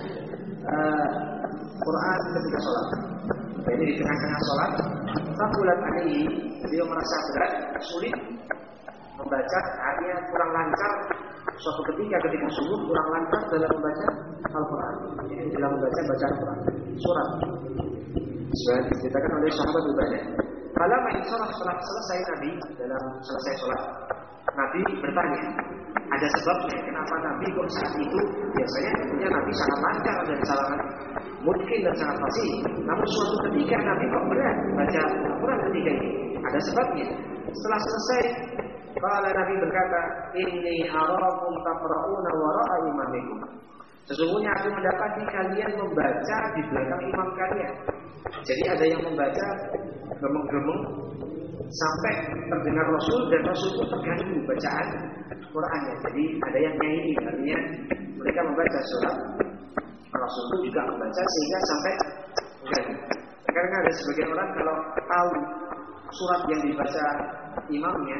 uh, Quran ketika sholat. Jadi di tengah-tengah sholat, fasaqulat alaihi, beliau merasa berat, sulit membaca, artinya kurang lancar. Suatu ketika ketika subuh kurang lancar dalam membaca Al-Quran, jadi dalam membaca bacaan Quran surat. Sebenarnya diceritakan oleh sahabat Ubadah. Kalau main sholat setelah selesai Nabi dalam selesai sholat, Nabi bertanya, ada sebabnya kenapa Nabi kok saat itu biasanya tentunya Nabi sangat lancar dan sangat mungkin dan sangat fasih. Namun suatu ketika Nabi kok berat baca Al-Quran ketika ini. Ada sebabnya. Setelah selesai, kalau Nabi berkata, inni arakum taqra'una wara'a imamikum. Sesungguhnya aku mendapati kalian membaca di belakang imam kalian. Jadi ada yang membaca gemeng-gemeng sampai terdengar Rasul dan Rasul itu terganggu bacaan Qurannya. Jadi ada yang nyanyi, artinya mereka membaca surat, Rasul itu juga membaca sehingga sampai terganggu. Karena ada sebagian orang kalau tahu surat yang dibaca imamnya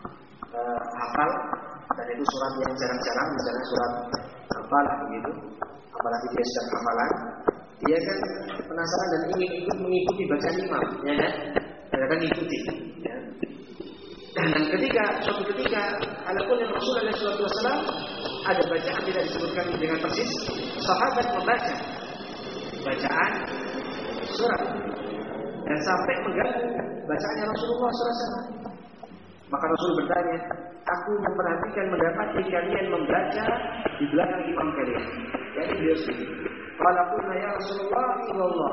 uh, hafal, dan itu surat yang jarang-jarang, misalnya surat hafal begitu, apalagi dia sedang hafalan, dia kan penasaran dan ingin ikut mengikuti bacaan imam, ya kan? Dan akan ikuti. Ya. Dan ketika suatu ketika, alapun yang Rasulullah shallallahu alaihi wasallam ada bacaan tidak disebutkan dengan persis, sahabat membaca bacaan surat dan sampai mengganggu bacaannya Rasulullah shallallahu alaihi wasallam. Maka Rasul bertanya, aku memperhatikan mendapati kalian membaca di belakang imam kalian. Jadi dia sendiri. Kalau pun ya Rasulullah, Allah.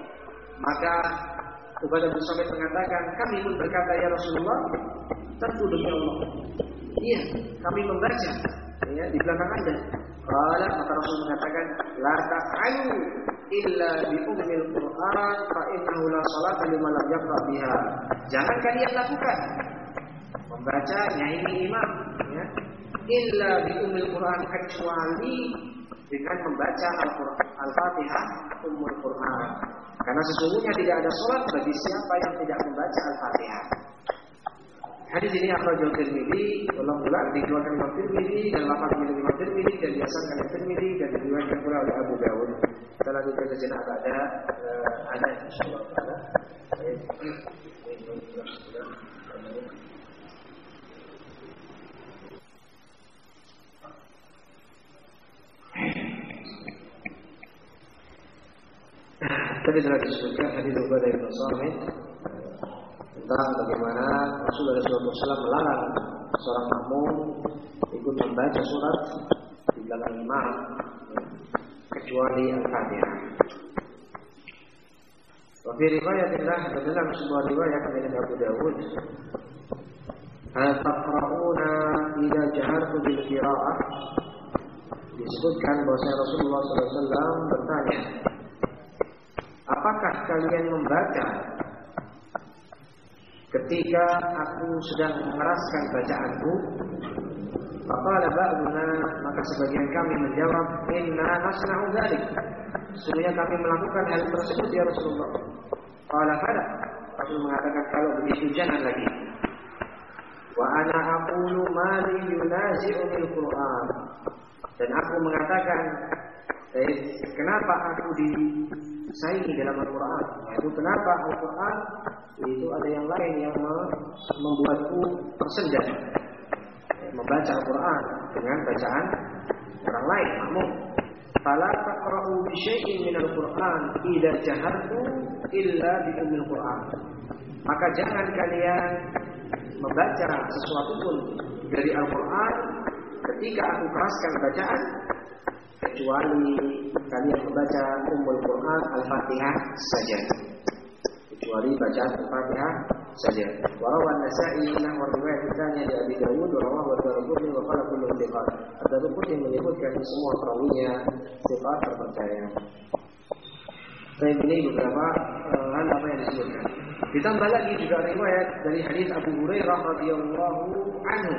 Maka Ubadah bin Samit mengatakan, kami pun berkata ya Rasulullah, tentu demi Allah. Iya, kami membaca ya, di belakang Anda. Qala, maka Rasul mengatakan, la taf'alu illa bi ummil Qur'an fa innahu la salata liman lam yaqra biha. Jangan kalian lakukan membaca nyanyi imam ya, illa bi ummil Qur'an, kecuali dengan membaca Al-Qur'an, Al-Fatihah, Ummul Qur'an. Karena sesungguhnya tidak ada salat bagi siapa yang tidak membaca Al-Fatihah. Hadis ini akhrajahu Tirmidzi, ulang-ulang dikeluarkan Imam Tirmidzi dan lafaz milik Imam Tirmidzi dan dihasankan oleh Tirmidzi dan diriwayatkan pula oleh Abu Dawud. Kita lanjutkan sejenak pada uh, ada insyaallah taala. Tadi telah disebutkan hadis Ubadah bin Samit tentang bagaimana Rasulullah shallallahu alaihi wasallam melarang seorang makmum ikut membaca surat di belakang imam kecuali Al-Fatihah. Wa fi riwayatillah, dalam sebuah riwayat dari Abu Dawud, al-taqra'una idza jahartu bil qira'ah, disebutkan bahwa Rasulullah shallallahu alaihi wasallam bertanya, apakah kalian membaca ketika aku sedang mengeraskan bacaanku? Faqala ba'duna, maka sebagian kami menjawab, inna nasna'u dzalik, sesungguhnya kami melakukan hal tersebut ya Rasulullah. Qala fala, maka Rasul mengatakan kalau begitu jangan lagi. Wa ana aqulu ma li yunazi'u bil Qur'an. Dan aku mengatakan, eh, kenapa aku disaingi dalam Al-Qur'an? Yaitu kenapa Al-Qur'an itu ada yang lain yang membuatku tersendat membaca Al-Qur'an dengan bacaan orang lain, makmum. Fala taqra'u bi syai'in min al-Qur'an idza jahartu illa bi ummil Qur'an. Maka jangan kalian membaca sesuatu pun dari Al-Qur'an ketika aku keraskan bacaan, kecuali kalian membaca Ummul Quran Al-Fatihah saja. Kecuali bacaan Al-Fatihah saja. Wa rawan Nasa'i nahwa riwayat tsaniya di Abi Dawud wa rawahu Ad-Darqutni wa qala kullu thiqat. Ad-Darqutni menyebutkan semua perawinya thiqat terpercaya. Saya ini beberapa hal apa yang disebutkan. Ditambah lagi juga riwayat dari hadis Abu Hurairah radhiyallahu anhu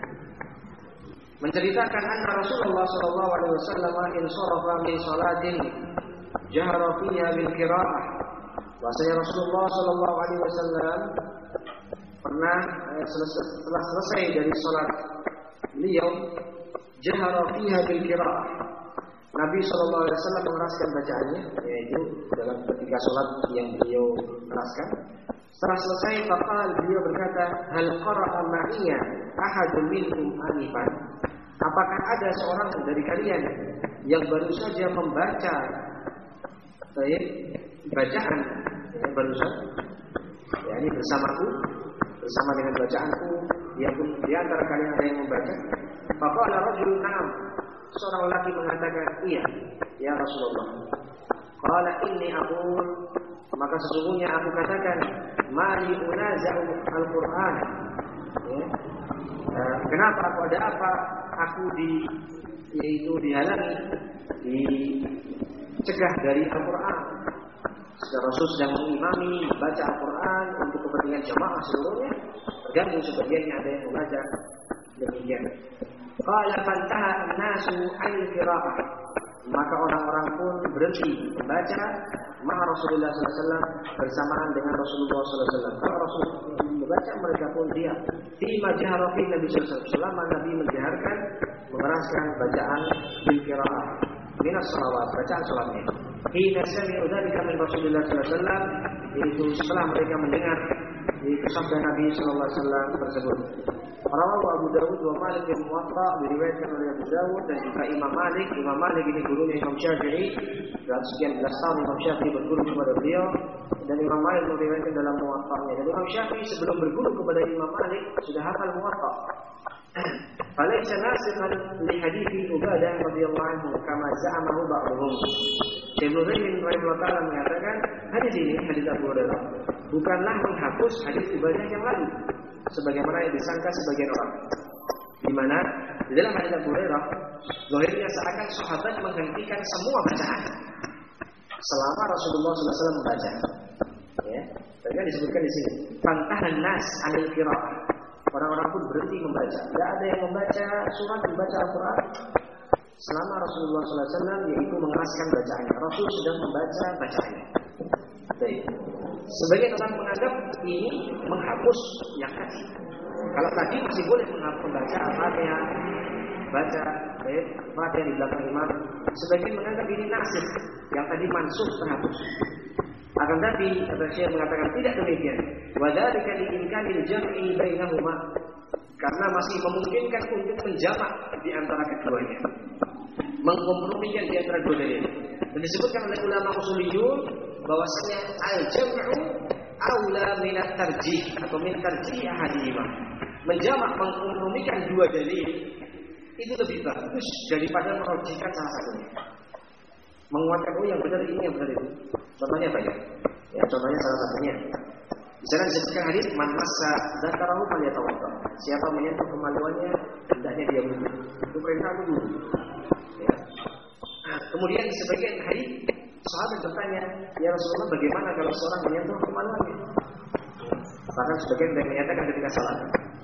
menceritakan anna Rasulullah sallallahu alaihi wasallam insarafa min salatin jahara fiha bil qiraah. Bahasanya Rasulullah sallallahu alaihi wasallam pernah eh, selesai, setelah selesai dari salat beliau jahara fiha bil qiraah. Nabi sallallahu alaihi wasallam mengeraskan bacaannya, yaitu dalam ketika salat yang beliau keraskan. Setelah selesai faqal beliau berkata, hal qara'a ma'iyya ahadun minkum anifan. Apakah ada seorang dari kalian yang baru saja membaca baik bacaan yang baru saja, ya ini bersamaku, bersama dengan bacaanku, yang di antara kalian ada yang membaca? Faqala rajulun na'am. Seorang lelaki mengatakan, iya, ya Rasulullah. Qala inni aqul, maka sesungguhnya aku katakan, ma li unaza'u al-Qur'an. Ya. Uh, kenapa aku ada apa? Aku di yaitu dihalangi, dicegah dari Al-Quran. Rasul sedang mengimami baca Al-Quran untuk kepentingan jamaah seluruhnya. Tergantung sebagiannya ada yang membaca demikian. Qala fantaha an-nasu 'anil qira'ah. Maka orang-orang pun berhenti membaca ma'a Rasulullah sallallahu alaihi wasallam bersamaan dengan Rasulullah sallallahu alaihi wasallam. Kalau Rasul membaca, mereka pun diam. Fi majhara fi Nabi sallallahu alaihi wasallam, selama Nabi menjaharkan mengeraskan bacaan bil qira'ah minas shalawat, bacaan salatnya. Hina sami'u dzalika min Rasulullah sallallahu alaihi wasallam, yaitu setelah mereka mendengar di sabda Nabi sallallahu alaihi wasallam tersebut. Rawahu Abu Dawud wa Malik bin Muwatta, diriwayatkan oleh Abu Dawud dan juga Imam Malik. Imam Malik ini gurunya Imam Syafi'i, dan sekian belas tahun Imam Syafi'i berguru kepada beliau, dan Imam Malik meriwayatkan dalam Muwatta'nya. Dan Imam Syafi'i sebelum berguru kepada Imam Malik sudah hafal Muwatta'. Falaysa nasikhan li hadithi Ubadah radhiyallahu anhu kama za'amahu ba'dhum. Syekh Utsaimin rahimahullah taala mengatakan, hadis ini, hadis Abu Hurairah, bukanlah menghapus hadis Ubadah yang lalu sebagaimana yang disangka sebagian orang. Di mana di dalam hadis Abu Hurairah, zahirnya seakan sahabat menghentikan semua bacaan selama Rasulullah sallallahu alaihi wasallam membaca. Ya, dan kan disebutkan di sini, fantahan nas 'anil qira'ah. Orang-orang pun berhenti membaca. Tidak ada yang membaca surat, membaca Al-Quran selama Rasulullah sallallahu alaihi wasallam, yaitu mengeraskan bacaannya. Rasul sedang membaca bacaannya. Baik. Sebagian orang menganggap ini menghapus yang tadi. Kalau tadi masih boleh menghapus membaca Al-Fatihah, baca baik, Fatihah di belakang imam. Sebagian menganggap ini nasib, yang tadi mansukh terhapus. Akan tapi Syekh mengatakan tidak demikian. Wa dzalika li imkanil jam'i bainahuma, karena masih memungkinkan untuk menjamak di antara keduanya, mengkompromikan di antara dua dalil. Dan disebutkan oleh ulama usuliyun bahwasanya al-jam'u aula min at-tarjih atau min tarjih ahadihima. Menjamak, mengkompromikan dua dalil itu lebih bagus daripada merujukkan salah satunya. Menguatkan oh yang benar ini, yang benar itu. Contohnya apa ya? Ya, contohnya salah satunya. Di sana disebutkan hadis man massa dzakarahu falyatawadda. Siapa menyentuh kemaluannya hendaknya dia wudu. Itu perintah wudu. Ya. Nah, kemudian di sebagian hadis sahabat bertanya, ya Rasulullah, bagaimana kalau seorang menyentuh kemaluannya? Bahkan sebagian yang menyatakan ketika salat.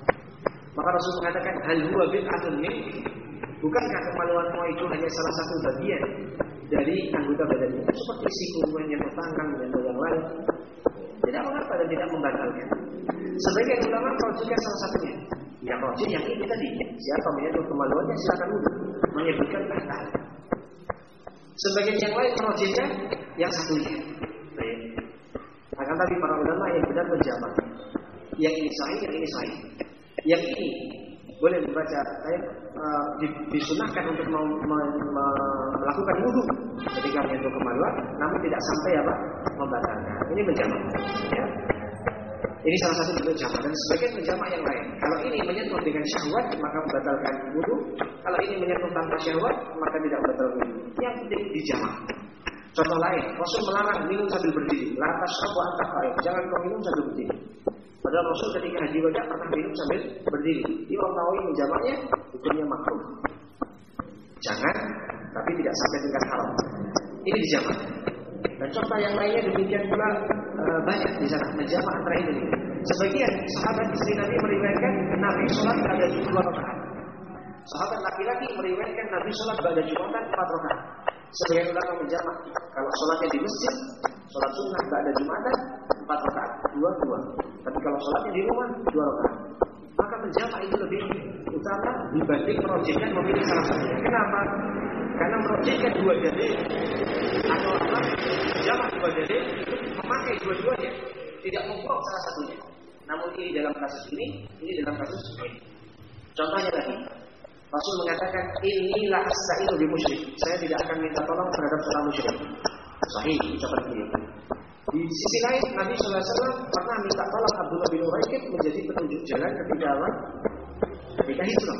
Maka Rasul mengatakan, hal huwa bid'atun min? Bukankah kemaluanmu itu hanya salah satu bagian dari anggota badannya, seperti siku, menyentuh tangan, menyentuh yang lain? Tidak tidak mengapa dan tidak membatalkan. Sebagian ulama merujukkan salah satunya. Yang rojih yang ini tadi, siapa menyentuh kemaluannya silakan wudhu, menyebutkan batal. Sebagian yang lain merujukkan yang satunya. Baik. Akan tapi para ulama yang benar menjamak. Yang ini sahih, yang ini sahih. Yang ini boleh membaca, saya uh, disunahkan untuk mau, me, me, melakukan wudhu ketika menyentuh kemaluan, namun tidak sampai apa membatalkan. Ini menjamak. Ya. Ini salah satu bentuk jamak dan sebagian menjamak yang lain. Kalau ini menyentuh dengan syahwat maka membatalkan wudhu. Kalau ini menyentuh tanpa syahwat maka tidak membatalkan wudhu. Yang penting dijamak. Contoh lain, Rasul melarang minum sambil berdiri. La tashrabu anta qa'im. Jangan kau minum sambil berdiri. Padahal Rasul ketika haji wada pernah minum sambil berdiri. Imam Nawawi menjamaknya hukumnya makruh. Jangan, tapi tidak sampai tingkat haram. Ini dijamak. Dan contoh yang lainnya demikian pula e, banyak di sana menjamak antara ini. Sebagian sahabat istri Nabi meriwayatkan Nabi sholat pada dua rakaat. Sahabat laki-laki meriwayatkan Nabi sholat pada Jumatan empat rakaat. Sebagian ulama menjamak kalau sholatnya di masjid, sholat sunnah pada Jumatan empat rakaat, dua dua. Tapi kalau sholatnya di rumah dua rakaat. Maka menjamak itu lebih utama dibanding merojihkan memilih salah satunya. Kenapa? Karena merojihkan dua dalil atau apa? Jamak dua dalil itu memakai dua-duanya, tidak membuang salah satunya. Namun ini dalam kasus ini, ini dalam kasus ini. Contohnya lagi, Rasul mengatakan, inilah as-sa'ilu bi musyrik. Saya tidak akan minta tolong terhadap seorang musyrik. Sahih ucapan beliau. Di sisi lain, Nabi shallallahu alaihi wasallam pernah minta tolong Abdullah bin Uraiqib menjadi petunjuk jalan ketika apa? Ketika hijrah.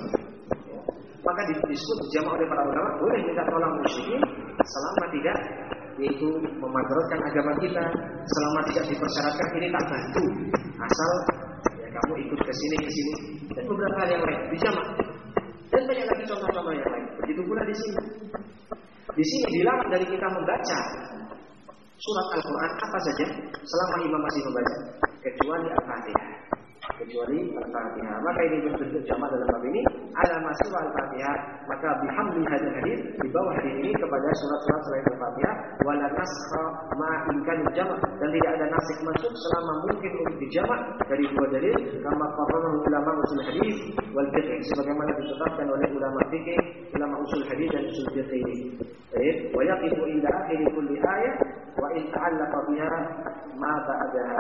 Maka disebut jamak oleh para ulama boleh minta tolong musyrikin selama tidak yaitu memanfaatkan agama kita, selama tidak dipersyaratkan ini tak bantu, asal ya kamu ikut ke sini ke sini dan beberapa hal yang lain dijamak. Dan banyak lagi contoh-contoh yang lain. Begitu pula di sini. Di sini dilarang dari kita membaca surat Al-Quran apa saja selama imam masih membaca, kecuali Al-Fatihah. Kecuali Al-Fatihah. Maka ini bentuk jamak dalam bab ini. Ala masih Al-Fatihah. Maka bihamdi hadis hadis di bawah hadis ini kepada surat-surat selain Al-Fatihah. Wala naskha ma imkan jamak, dan tidak ada nasik masuk selama mungkin untuk dijamak dari dua dalil. Kama qarrarahu ulama usul hadis wal fiqh, sebagaimana ditetapkan oleh ulama fikih, ulama usul hadis dan usul fiqh. Baik, wa yaqifu inda akhir kulli ayat wa in ta'allaqa biha ma ba'daha.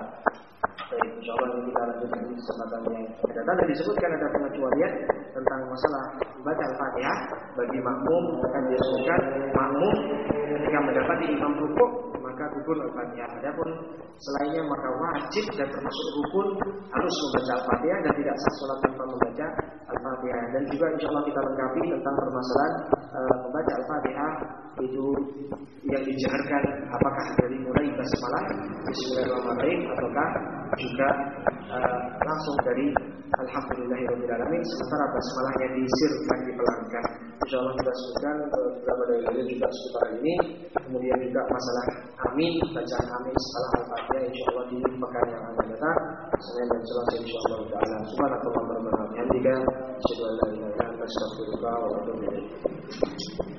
Baik, insyaallah ini kita lanjutkan di kesempatan yang akan datang. Dan disebutkan ada pengecualian tentang masalah membaca Al-Fatihah bagi makmum. Akan disebutkan makmum ketika mendapati imam rukuk maka gugur Al-Fatihah. Adapun selainnya maka wajib dan termasuk rukun harus membaca Al-Fatihah dan tidak sah sholat tanpa membaca Al-Fatihah. Dan juga insyaallah kita lengkapi tentang permasalahan uh, membaca Al-Fatihah itu yang dijaharkan apakah dari mulai basmalah bismillahirrahmanirrahim ataukah juga uh, langsung dari alhamdulillahirabbil alamin, sementara basmalahnya disirkan, dipelankan. Insyaallah kita sebutkan beberapa dalil juga seputar ini. Kemudian juga masalah amin, bacaan amin setelah Al-Fatihah insyaallah di pekan yang akan datang. Senin dan Selasa insyaallah taala. Subhanallah wa bihamdihi, asyhadu an la ilaha illa anta, astaghfiruka wa atubu ilaik.